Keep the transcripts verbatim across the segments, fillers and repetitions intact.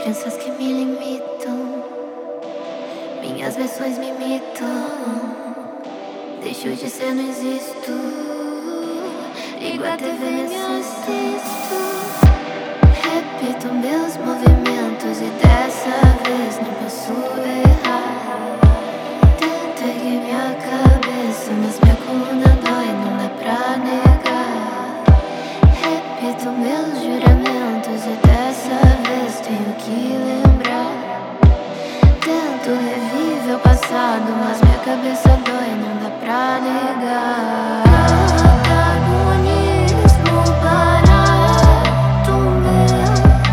Crenças que me limitam, minhas versões me imitam. Deixo de ser, não existo. Ligo a T V, me assisto. Repito meus movimentos e dessa vez não posso errar. Tento erguer minha cabeça, mas minha coluna dói, não dá pra negar. Repito meus juramentos e dessa vez tenho que lembrar. Tento reviver o passado, mas minha cabeça dói, não dá pra negar. Protagonismo barato meu,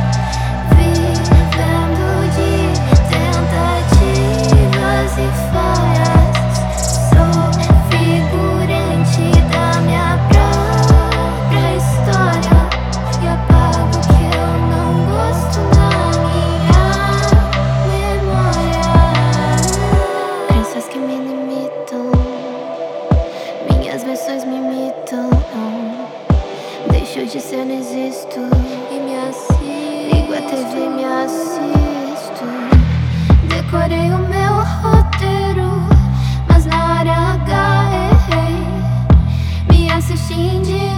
vivendo de tentativas e falhas. Sou figurante da minha própria história e apago o que eu não gosto na minha memória. Crenças que me limitam, minhas versões me imitam. Deixo de ser, não existo. E me assisto. Ligo a T V e me assisto. Decorei o meu roteiro, mas na hora H errei. Me assisti em dia.